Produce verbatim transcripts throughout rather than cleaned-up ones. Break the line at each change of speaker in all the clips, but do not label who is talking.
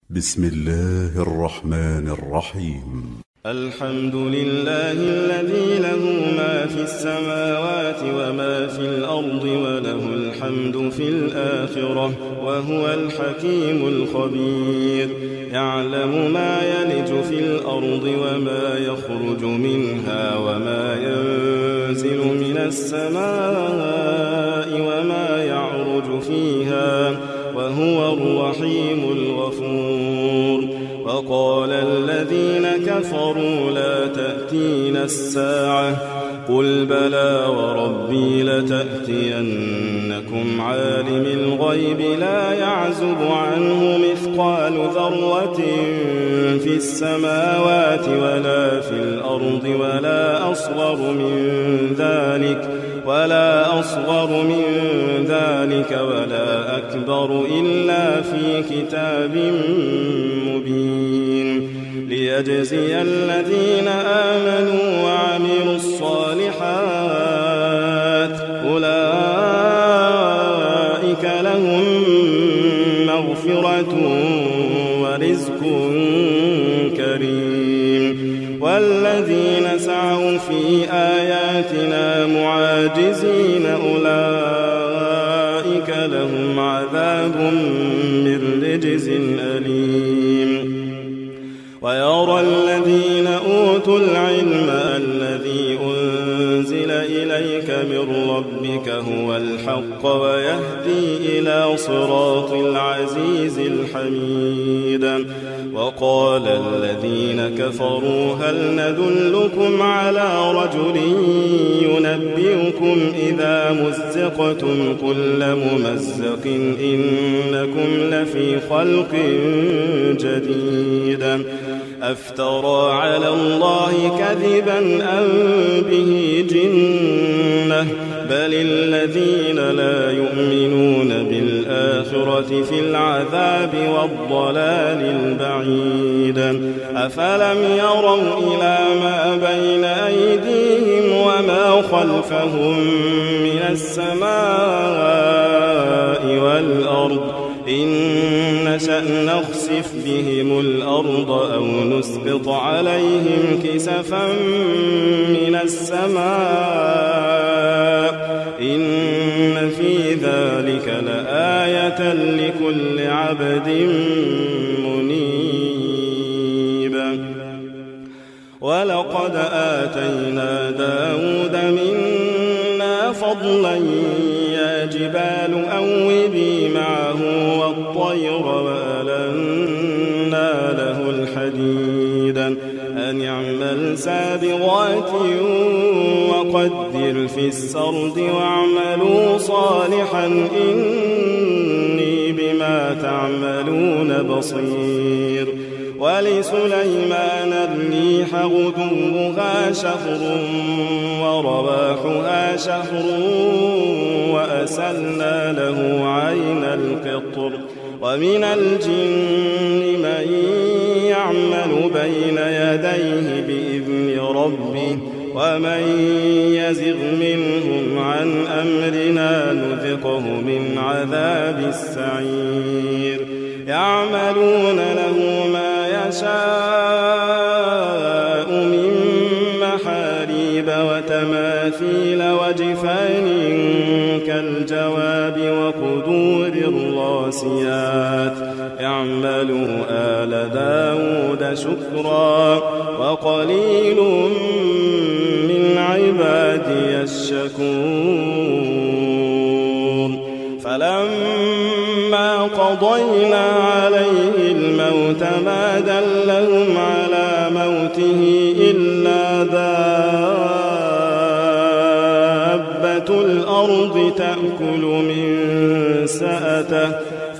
بسم الله الرحمن الرحيم.
الحمد لله الذي له ما في السماوات وما في الأرض وله الحمد في الآخرة وهو الحكيم الخبير. يعلم ما يلج في الأرض وما يخرج منها وما ينزل من السماء وما يعرج فيها وهو الرحيم الغفور. وقال الذين كفروا لا تأتينا الساعة قل بلى وربي لتأتينكم عالم الغيب لا يعزب عنه مثقال ذرة في السماوات ولا في الأرض ولا أصغر من ذلك ولا أصغر من ذلك ولا أكبر إلا في كتاب مبين ليجزي الذين آمنوا وعملوا الصالحات أولئك لهم مغفرة ورزق كريم. والذين سعوا في آياتنا معاجزين أولئك لهم عذاب من رجز أليم. ويرى الذين أوتوا العلم الذي أنزل إليك من ربك هو الحق ويهدي إلى صراط العزيز الحميد. وقال الذين كفروا هل ندلكم على رجل ينبئكم إذا مزقتم كل ممزق إنكم لفي خلق جديد أفترى على الله كذبا أم به جنة بل الذين لا يؤمنون بالآخرة في العذاب والضلال البعيد. أفلم يروا إلى ما بين أيديهم وما خلفهم من السماء والأرض إن نشأ نخسف بهم الأرض أو نسقط عليهم كسفا من السماء إن في ذلك لآية لكل عبد منيب. ولقد آتينا داود منا فضلا يا جبال أوبي معه والطير وألنا له الحديد أن يعمل سابغات وقدر في السرد واعملوا صالحا إني بما تعملون بصير. ولسليمان الريح غدوها شهر ورواحها شهر وأسلنا له عين القطر. ومن الجن من يعمل بين يديه بإذن ربه ومن يزغ منهم عن أمرنا نذقه من عذاب السعير. يعملون له ما يشاء من محاريب وتماثيل وجفان كالجواب وقدور الراسيات. يعملوا آل داود شكرا وقليل من عبادي الشكور. فلما قضينا عليه الموت ما دلهم على موته إلا دابة الأرض تأكل من سأته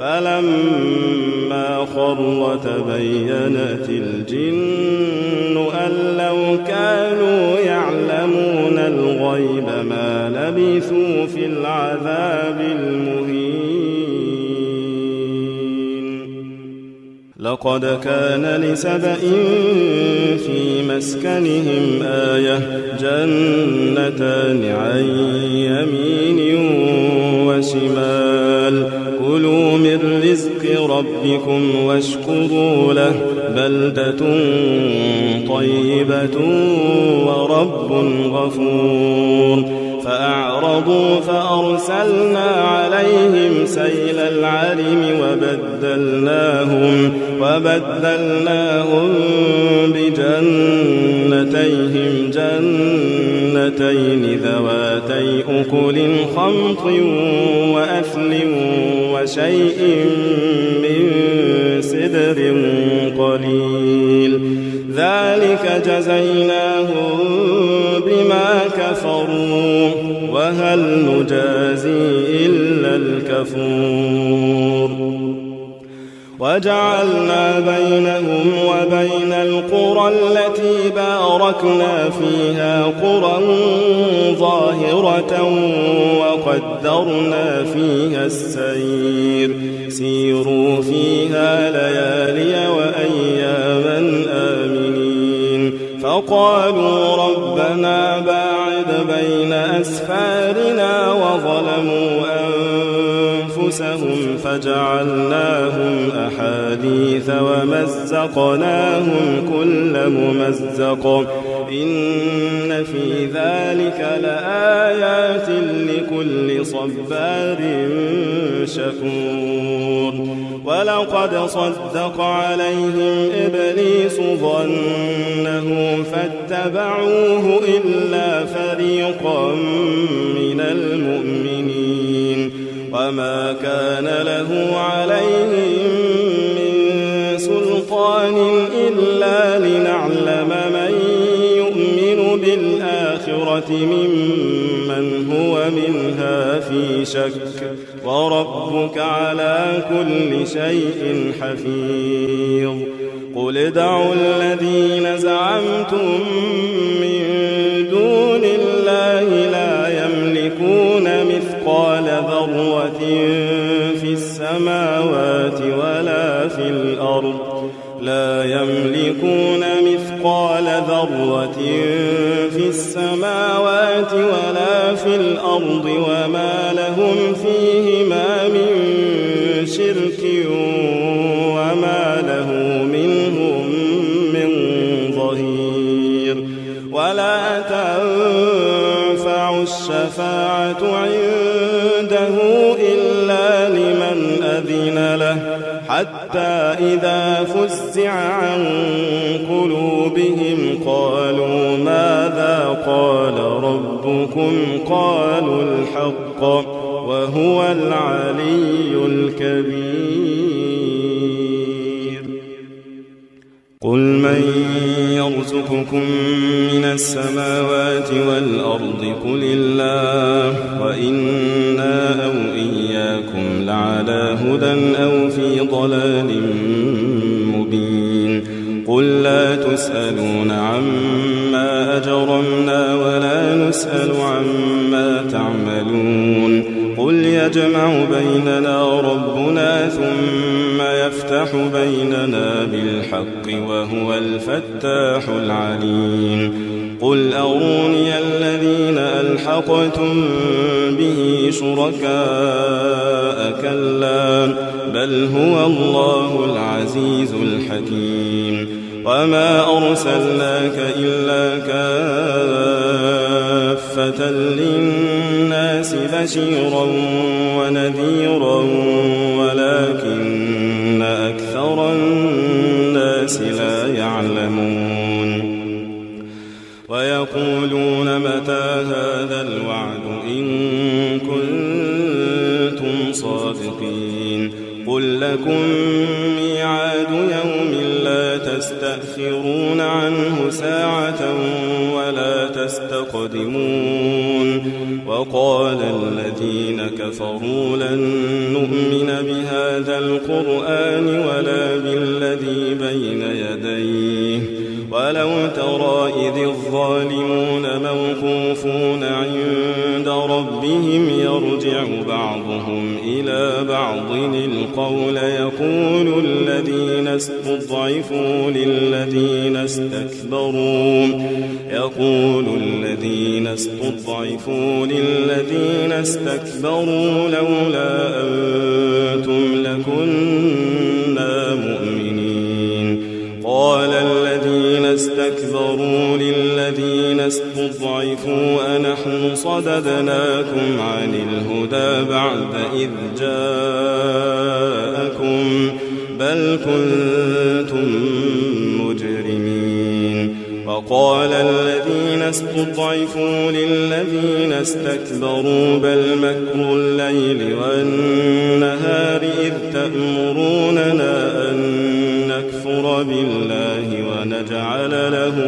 فلما خر تبينت الجن أن لو كانوا يعلمون الغيب ما لبثوا في العذاب المهين. لقد كان لسبإ في مسكنهم آية جنتان عن يمين وشمال كلوا من رزق ربكم واشكروا له بلدة طيبة ورب غفور فأعرضوا فأرسلنا عليهم سيل العرم وبدلناهم, وبدلناهم بجنتيهم جنتين ذواتي أكل خمط وأثل وشيء من سدر قليل ذلك جزيناهم بما كفروا وهل نجازي إلا الكفور وجعلنا بينهم وبين القرى التي باركنا فيها قرى ظاهرة وقدرنا فيها السير سيروا فيها ليالي وأياما آمنين فقالوا ربنا باعد بين أسفارنا وظلموا أنفسهم فجعلناهم أحاديث ومزقناهم كل ممزق إن في ذلك لآيات لكل صبار شكور ولقد صدق عليهم إبليس ظنه فاتبعوه إلا فريقا من المؤمنين وما كان له عليهم من سلطان إلا لنعلم من يؤمن بالآخرة ممن هو منها في شك وربك على كل شيء حفيظ قل ادعوا الذين زعمتم من دون الله لا يملكون مثقال ذرة في السماوات ولا في الأرض لا يملكون مثقال ذرة في السماوات ولا في الأرض وما لهم فيهما من شرك وما له منهم من ظهير ولا تنفع الشفاعة عنده إلا لمن أذن له حتى إذا فزع عن قلوبهم قالوا ماذا قال ربكم قالوا الحق وهو العلي الكبير قل من يرزقكم من السماوات والأرض قل الله وإنا أو إياكم لعلى هدى أو في ضلال مبين قل لا تسألون عما أجرمنا ولا نسأل عما تعملون قل يجمع بيننا ربنا ثم يفتح بيننا بالحق وهو الفتاح العليم قل أروني الذين ألحقتم به شركاء كلا بل هو الله العزيز الحكيم وما أرسلناك إلا كافة للناس بشيرا ونذيرا ولكن أكثر الناس لا يعلمون ويقولون متى هذا الوعد إن كنتم صادقين قل لكم ميعاد يوم لا تستأخرون عنه ساعة ولا تستقدمون وقال الذين كفروا لن نؤمن بهذا القرآن ولا بالذي بين يديه ولو ترى إذ الظالمون موقوفون عند ربهم يرجع بعضهم إلى بعض القول يقول الذين استضعفوا للذين استكبروا يقول الذين استضعفوا للذين استكبروا لولا أنتم لكنتم اسْتَكْبَرُوا لِلَّذِينَ اسْتُضْعِفُوا أَنَحْنُ صَدَدْنَاكُمْ عَنِ الْهُدَىٰ بَعْدَ إِذْ جَاءَكُمْ بَلْ كُنتُم مُّجْرِمِينَ وَقَالَ الَّذِينَ اسْتُضْعِفُوا لِلَّذِينَ اسْتَكْبَرُوا بَلْ مَكْرُ اللَّيْلِ وَالنَّهَارِ إِذْ تَأْمُرُونَنَا أَن نَّكْفُرَ بِاللَّهِ ونجعل له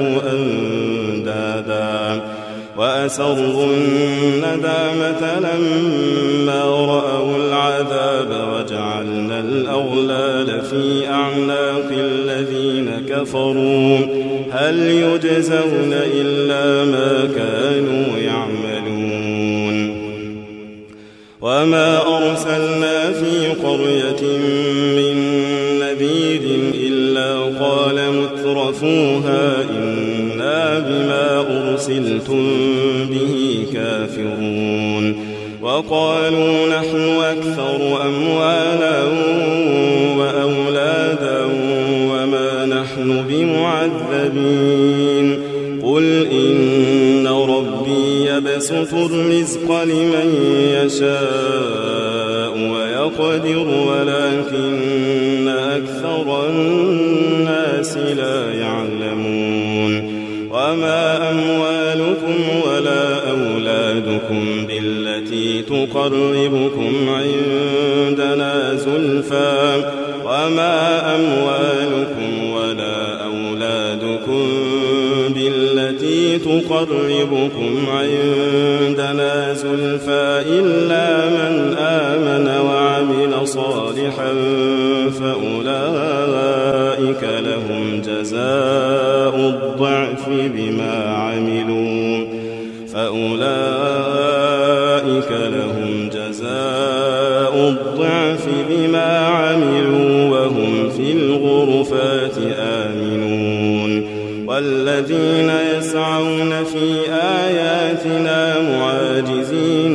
أندادا وأسروا الندامة لما رأوا العذاب وجعلنا الأغلال في أعناق الذين كفروا هل يجزون إلا ما كانوا يعملون وما أرسلنا في قرية من نذير إلا قال مترفوها إنا بما أرسلتم به كافرون وقالوا نحن أكثر أموالا وأولادا وما نحن بمعذبين قل إن ربي يبسط الرزق لمن يشاء ويقدر ولكن أكثر الناس لا يعلمون وما أموالكم ولا أولادكم بالتي تقربكم عندنا زلفى وما أموالكم ولا أولادكم بالتي تقربكم عندنا زلفى إلا من آمن وعمل صالحا فأولئك لهم جزاء الضعف بما عملوا فأولئك لهم جزاء الضعف بما عملوا وهم في الغرفات آمنون والذين يسعون في آياتنا معاجزين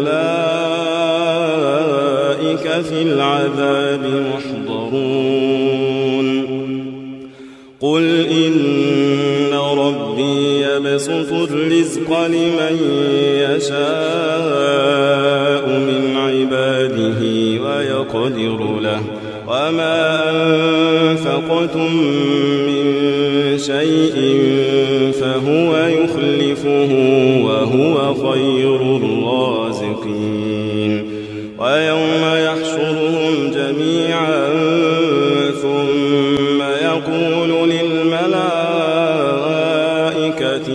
أولئك في العذاب محضرون قل إن ربي يبسط الرزق لمن يشاء من عباده ويقدر له وما أنفقتم من شيء فهو يخلفه وهو خير الرازقين ويوم يحشرهم جميعا ثم يقول للملائكة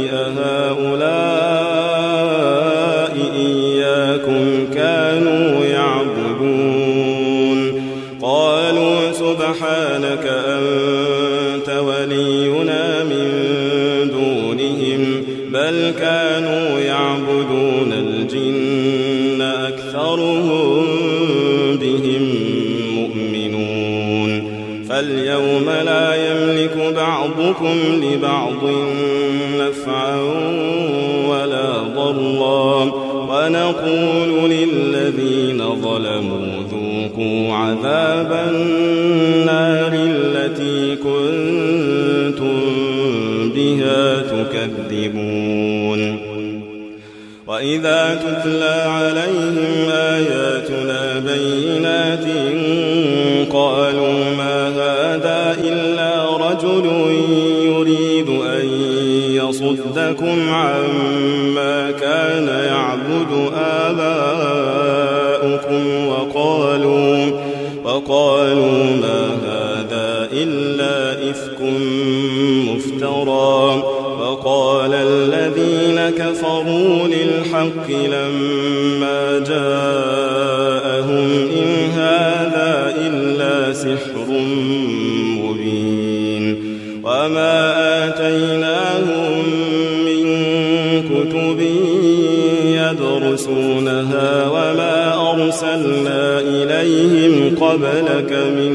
أهؤلاء إياكم كانوا يعبدون قالوا سبحانك أنت ولينا من دونهم بل كانوا يعبدون الجن أكثرهم بهم مؤمنون فاليوم لا يملك بعضكم لبعض نفعا ولا ضرا ونقول للذين ظلموا ذوقوا عذاب النار التي كنتم بها تكذبون وإذا تتلى عليهم آياتنا بينات قالوا ما هذا إلا رجل يريد أن يصدكم عما كان يعبد آباؤكم وقالوا, وقالوا ما هذا إلا إفك مفترى وقال الذين كفروا للحق لما جاءهم إن هذا إلا سحر مبين وما آتيناهم من كتب يدرسونها وما أرسلنا إليهم قبلك من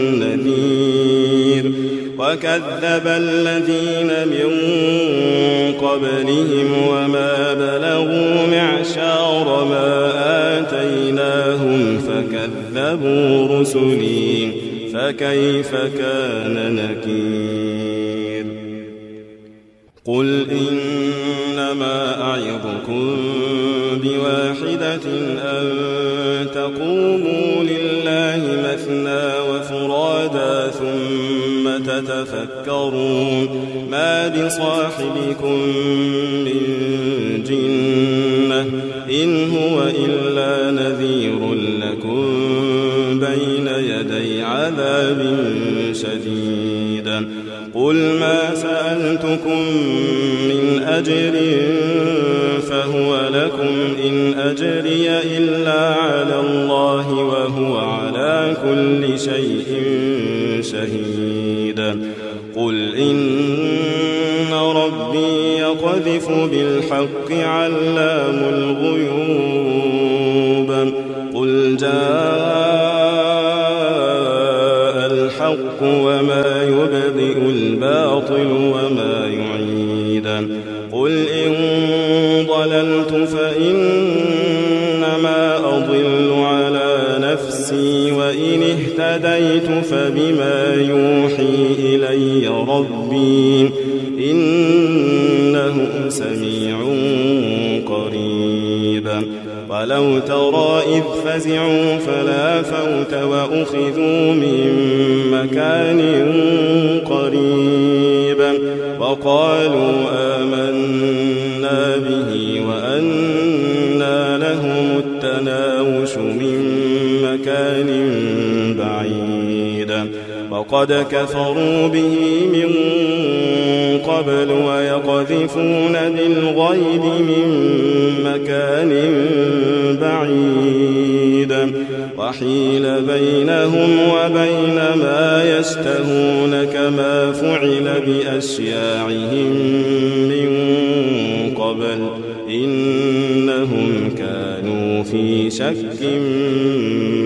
نذير وكذب الذين من قبلهم وما بلغوا معشار ما آتيناهم فكذبوا رسلي فكيف كان نكير قل إنما أعظكم بواحدة أن تقوموا لله مثنى وفرادا ثم تتفكروا ما بصاحبكم من جنة إن هو إلا نذير لكم بين يدي عذاب شديد. قل ما سألتكم من أجر فهو لكم إن أجري إلا على الله وهو على كل شيء شهيد. قل إن ربي يقذف بالحق علام الغيوب. قل جاء الحق وما يبدئ الباطل وما يعيد. قل إن ضللت فإنما أضل على نفسي وإن اهتديت فبما يوحي إلي ربي إنه سميع قريب. ولو ترى إذ فزعوا فلا فوت وأخذوا من مكان قريب وقالوا آمنا به وأنى لهم التناوش من مكان بعيد وقد كفروا به من قبل ويقذفون بالغيب من مكان بعيد وحيل بينهم وبين ما يشتهون كما فعل بأشياعهم من قبل إنهم كانوا في شك